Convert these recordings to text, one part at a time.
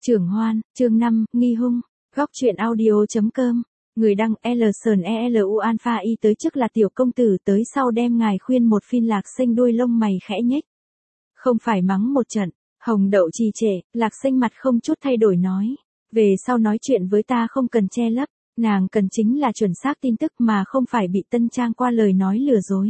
Trưởng Hoan, chương 5, nghi hung. Góc truyện audio.com. Người đăng LSNELU Alpha Y tới trước là tiểu công tử, tới sau đem ngài khuyên một phiên. Lạc Xanh đuôi lông mày khẽ nhếch. Không phải mắng một trận. Hồng Đậu trì trệ, Lạc Xanh mặt không chút thay đổi nói. Về sau nói chuyện với ta không cần che lấp, nàng cần chính là chuẩn xác tin tức mà không phải bị Tân Trang qua lời nói lừa dối.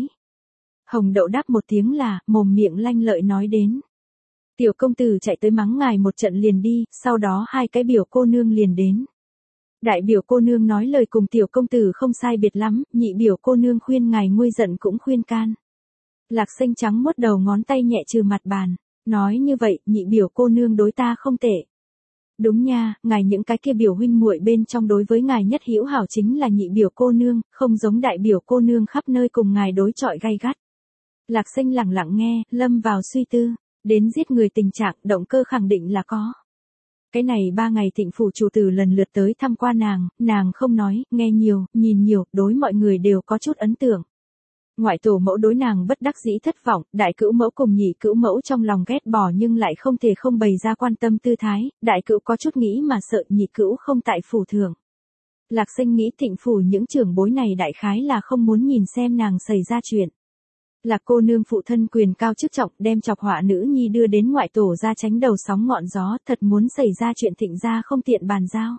Hồng Đậu đáp một tiếng là, mồm miệng lanh lợi nói đến. Tiểu công tử chạy tới mắng ngài một trận liền đi, sau đó hai cái biểu cô nương liền đến. Đại biểu cô nương nói lời cùng tiểu công tử không sai biệt lắm, nhị biểu cô nương khuyên ngài nguôi giận cũng khuyên can. Lạc Xanh trắng muốt đầu ngón tay nhẹ trừ mặt bàn, nói như vậy, nhị biểu cô nương đối ta không tệ. Đúng nha, ngài những cái kia biểu huynh muội bên trong đối với ngài nhất hữu hảo chính là nhị biểu cô nương, không giống đại biểu cô nương khắp nơi cùng ngài đối chọi gay gắt. Lạc Xanh lẳng lặng nghe, lâm vào suy tư. Đến giết người tình trạng, động cơ khẳng định là có. Cái này 3 ngày Thịnh phủ chủ tử lần lượt tới thăm qua nàng không nói, nghe nhiều, nhìn nhiều, đối mọi người đều có chút ấn tượng. Ngoại tổ mẫu đối nàng bất đắc dĩ thất vọng, đại cữu mẫu cùng nhị cữu mẫu trong lòng ghét bỏ nhưng lại không thể không bày ra quan tâm tư thái, đại cữu có chút nghĩ mà sợ nhị cữu không tại phủ thưởng. Lạc Xanh nghĩ Thịnh phủ những trưởng bối này đại khái là không muốn nhìn xem nàng xảy ra chuyện. Lạc cô nương phụ thân quyền cao chức trọng đem chọc họa nữ nhi đưa đến ngoại tổ ra tránh đầu sóng ngọn gió, thật muốn xảy ra chuyện Thịnh gia không tiện bàn giao.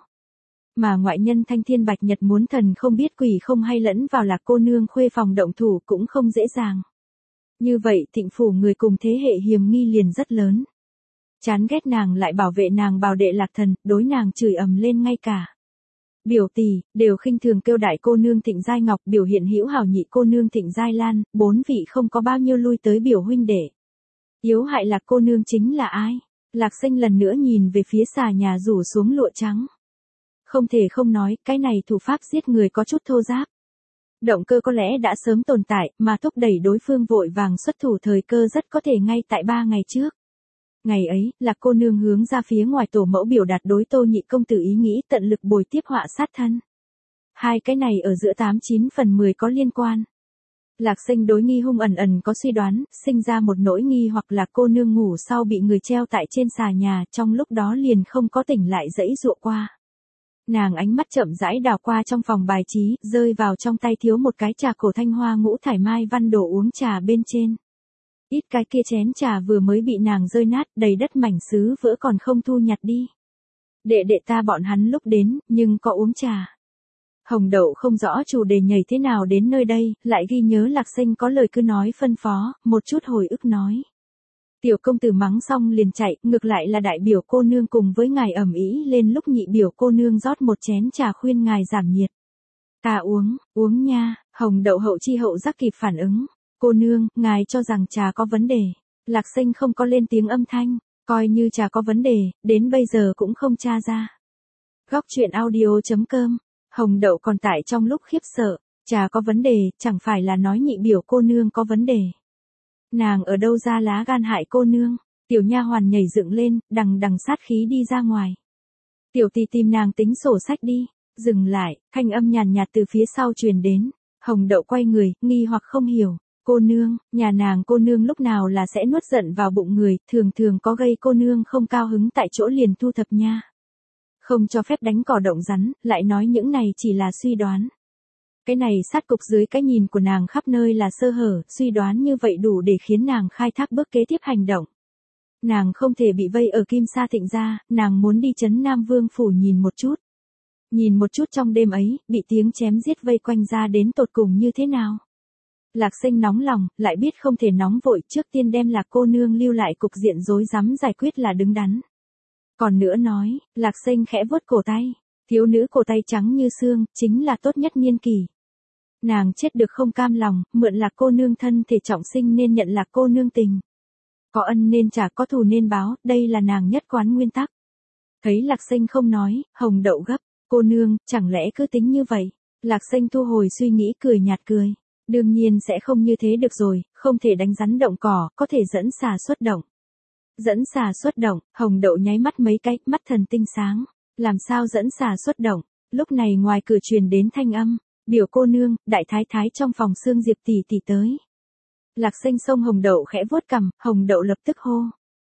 Mà ngoại nhân Thanh Thiên Bạch Nhật muốn thần không biết quỷ không hay lẫn vào Lạc cô nương khuê phòng động thủ cũng không dễ dàng. Như vậy Thịnh phủ người cùng thế hệ hiềm nghi liền rất lớn. Chán ghét nàng lại bảo vệ nàng bảo đệ Lạc thần, đối nàng chửi ầm lên ngay cả. Biểu tỷ, đều khinh thường kêu đại cô nương Thịnh Giai Ngọc, biểu hiện hữu hảo nhị cô nương Thịnh Giai Lan, 4 vị không có bao nhiêu lui tới biểu huynh đệ. Yếu hại Lạc cô nương chính là ai? Lạc Xanh lần nữa nhìn về phía xà nhà rủ xuống lụa trắng. Không thể không nói, cái này thủ pháp giết người có chút thô giáp. Động cơ có lẽ đã sớm tồn tại, mà thúc đẩy đối phương vội vàng xuất thủ thời cơ rất có thể ngay tại 3 ngày trước. Ngày ấy, Lạc cô nương hướng ra phía ngoài tổ mẫu biểu đạt đối Tô nhị công tử ý nghĩ tận lực bồi tiếp họa sát thân. Hai cái này ở giữa 89 phần 10 có liên quan. Lạc Xanh đối nghi hung ẩn ẩn có suy đoán, sinh ra một nỗi nghi hoặc là cô nương ngủ sau bị người treo tại trên xà nhà, trong lúc đó liền không có tỉnh lại dãy dụa qua. Nàng ánh mắt chậm rãi đào qua trong phòng bài trí, rơi vào trong tay thiếu một cái trà cổ thanh hoa ngũ thải mai văn đồ uống trà bên trên. Ít cái kia chén trà vừa mới bị nàng rơi nát, đầy đất mảnh sứ vỡ còn không thu nhặt đi. Đệ đệ ta bọn hắn lúc đến, nhưng có uống trà. Hồng Đậu không rõ chủ đề nhảy thế nào đến nơi đây, lại ghi nhớ Lạc Xanh có lời cứ nói phân phó, một chút hồi ức nói. Tiểu công tử mắng xong liền chạy, ngược lại là đại biểu cô nương cùng với ngài ẩm ý lên lúc nhị biểu cô nương rót một chén trà khuyên ngài giảm nhiệt. Ta uống nha, Hồng Đậu hậu chi hậu giác kịp phản ứng. Cô nương, ngài cho rằng trà có vấn đề. Lạc Xanh không có lên tiếng âm thanh, coi như trà có vấn đề, đến bây giờ cũng không tra ra. Góc truyện audio.com. Hồng Đậu còn tại trong lúc khiếp sợ, trà có vấn đề, chẳng phải là nói nhị biểu cô nương có vấn đề. Nàng ở đâu ra lá gan hại cô nương? Tiểu nha hoàn nhảy dựng lên, đằng sát khí đi ra ngoài. Tiểu tỷ tìm nàng tính sổ sách đi. Dừng lại, thanh âm nhàn nhạt từ phía sau truyền đến. Hồng Đậu quay người, nghi hoặc không hiểu. Cô nương, nhà nàng cô nương lúc nào là sẽ nuốt giận vào bụng người, thường có gây cô nương không cao hứng tại chỗ liền thu thập nha. Không cho phép đánh cỏ động rắn, lại nói những này chỉ là suy đoán. Cái này sát cục dưới cái nhìn của nàng khắp nơi là sơ hở, suy đoán như vậy đủ để khiến nàng khai thác bước kế tiếp hành động. Nàng không thể bị vây ở Kim Sa Thịnh gia, nàng muốn đi trấn Nam Vương phủ nhìn một chút. Nhìn một chút trong đêm ấy, bị tiếng chém giết vây quanh ra đến tột cùng như thế nào. Lạc Xanh nóng lòng, lại biết không thể nóng vội, trước tiên đem Lạc cô nương lưu lại cục diện rối rắm giải quyết là đứng đắn. Còn nữa nói, Lạc Xanh khẽ vuốt cổ tay, thiếu nữ cổ tay trắng như xương, chính là tốt nhất niên kỳ. Nàng chết được không cam lòng, mượn Lạc cô nương thân thể trọng sinh nên nhận Lạc cô nương tình. Có ân nên trả, có thù nên báo, đây là nàng nhất quán nguyên tắc. Thấy Lạc Xanh không nói, Hồng Đậu gấp, cô nương, chẳng lẽ cứ tính như vậy? Lạc Xanh thu hồi suy nghĩ cười nhạt cười. Đương nhiên sẽ không như thế được rồi, không thể đánh rắn động cỏ, có thể dẫn xà xuất động. Dẫn xà xuất động, Hồng Đậu nháy mắt mấy cái, mắt thần tinh sáng. Làm sao dẫn xà xuất động? Lúc này ngoài cửa truyền đến thanh âm. Biểu cô nương, đại thái thái trong phòng Sương Diệp tỷ tỷ tới. Lạc Xanh xông Hồng Đậu khẽ vuốt cằm, Hồng Đậu lập tức hô.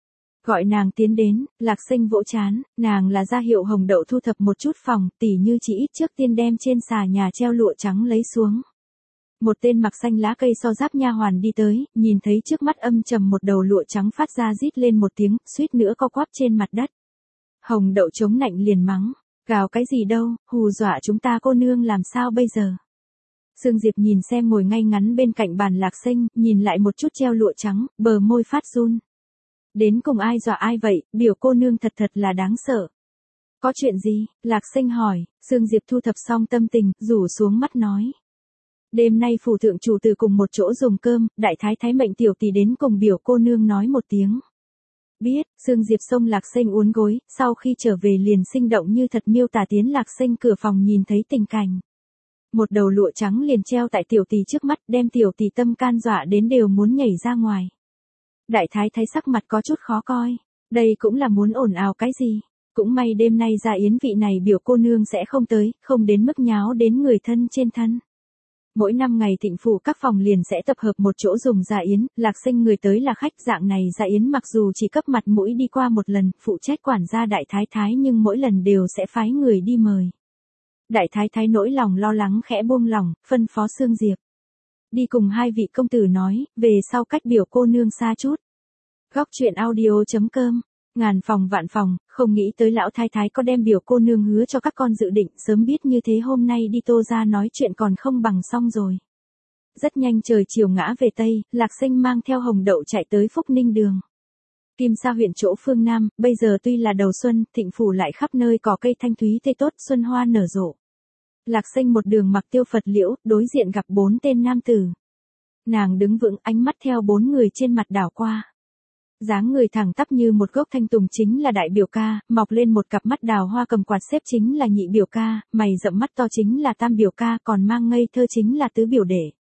Gọi nàng tiến đến, Lạc Sinh vỗ chán, nàng là ra hiệu Hồng Đậu thu thập một chút phòng, tỉ như chỉ ít trước tiên đem trên xà nhà treo lụa trắng lấy xuống. Một tên mặc xanh lá cây so giáp nha hoàn đi tới, nhìn thấy trước mắt âm trầm một đầu lụa trắng phát ra rít lên một tiếng, suýt nữa co quắp trên mặt đất. Hồng Đậu chống nạnh liền mắng, gào cái gì đâu, hù dọa chúng ta cô nương làm sao bây giờ. Sương Diệp nhìn xem ngồi ngay ngắn bên cạnh bàn Lạc Sinh, nhìn lại một chút treo lụa trắng, bờ môi phát run. Đến cùng ai dọa ai vậy, biểu cô nương thật thật là đáng sợ. Có chuyện gì, Lạc Sinh hỏi, Sương Diệp thu thập xong tâm tình, rủ xuống mắt nói. Đêm nay phủ thượng chủ từ cùng một chỗ dùng cơm, đại thái thái mệnh tiểu tỷ đến cùng biểu cô nương nói một tiếng. Biết, Sương Diệp xông Lạc Sinh uốn gối, sau khi trở về liền sinh động như thật miêu tả tiến Lạc Sinh cửa phòng nhìn thấy tình cảnh. Một đầu lụa trắng liền treo tại tiểu tỷ trước mắt, đem tiểu tỷ tâm can dọa đến đều muốn nhảy ra ngoài. Đại thái thái sắc mặt có chút khó coi, đây cũng là muốn ồn ào cái gì, cũng may đêm nay ra yến vị này biểu cô nương sẽ không tới, không đến mức nháo đến người thân trên thân. Mỗi năm ngày thịnh phủ các phòng liền sẽ tập hợp một chỗ dùng dạ yến, Lạc Sinh người tới là khách dạng này dạ yến mặc dù chỉ cấp mặt mũi đi qua một lần, phụ trách quản gia đại thái thái nhưng mỗi lần đều sẽ phái người đi mời. Đại thái thái nỗi lòng lo lắng khẽ buông lòng, phân phó Sương Diệp. Đi cùng hai vị công tử nói, về sau cách biểu cô nương xa chút. Góc truyện audio.com, ngàn phòng vạn phòng, không nghĩ tới lão thái thái có đem biểu cô nương hứa cho các con dự định, sớm biết như thế hôm nay đi Tô ra nói chuyện còn không bằng xong rồi. Rất nhanh trời chiều ngã về Tây, Lạc Sinh mang theo Hồng Đậu chạy tới Phúc Ninh đường. Kim Sa huyện chỗ phương Nam, bây giờ tuy là đầu xuân, thịnh phủ lại khắp nơi cỏ cây thanh thúy tươi tốt, xuân hoa nở rộ. Lạc Sinh một đường mặc tiêu Phật liễu, đối diện gặp 4 tên nam tử. Nàng đứng vững, ánh mắt theo 4 người trên mặt đảo qua. Dáng người thẳng tắp như một gốc thanh tùng chính là đại biểu ca, mọc lên một cặp mắt đào hoa cầm quạt xếp chính là nhị biểu ca, mày rậm mắt to chính là tam biểu ca, còn mang ngây thơ chính là tứ biểu đệ.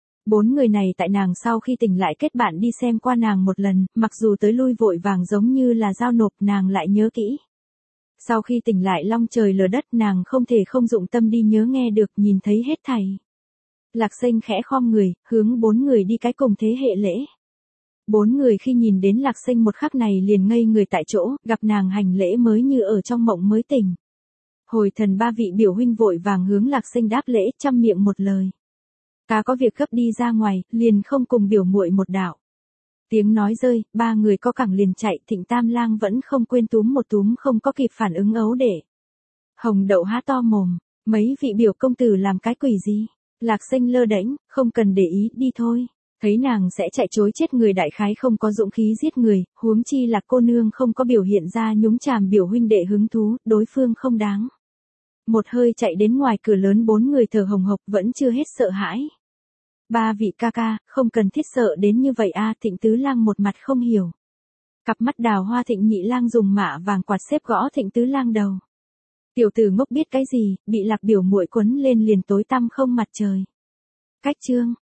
4 người này tại nàng sau khi tỉnh lại kết bạn đi xem qua nàng một lần, mặc dù tới lui vội vàng giống như là giao nộp, nàng lại nhớ kỹ. Sau khi tỉnh lại long trời lở đất, nàng không thể không dụng tâm đi nhớ nghe được, nhìn thấy hết thảy. Lạc Sinh khẽ khom người, hướng 4 người đi cái cùng thế hệ lễ. 4 người khi nhìn đến Lạc Sinh một khắc này liền ngây người tại chỗ, gặp nàng hành lễ mới như ở trong mộng mới tỉnh. Hồi thần 3 vị biểu huynh vội vàng hướng Lạc Sinh đáp lễ, trăm miệng một lời. Ca có việc gấp đi ra ngoài, liền không cùng biểu muội một đạo. Tiếng nói rơi, 3 người có cẳng liền chạy, Thịnh Tam Lang vẫn không quên túm một túm không có kịp phản ứng ấu để. Hồng Đậu há to mồm, mấy vị biểu công tử làm cái quỷ gì? Lạc Sinh lơ đễnh, không cần để ý, đi thôi. Thấy nàng sẽ chạy chối chết người đại khái không có dũng khí giết người, huống chi là cô nương không có biểu hiện ra nhúng chàm biểu huynh đệ hứng thú, đối phương không đáng. Một hơi chạy đến ngoài cửa lớn, 4 người thở hồng hộc vẫn chưa hết sợ hãi. 3 vị ca ca, không cần thiết sợ đến như vậy a. Thịnh Tứ Lang một mặt không hiểu. Cặp mắt đào hoa Thịnh Nhị Lang dùng mạ vàng quạt xếp gõ Thịnh Tứ Lang đầu. Tiểu tử ngốc biết cái gì, bị Lạc biểu muội quấn lên liền tối tăm không mặt trời. Cách chương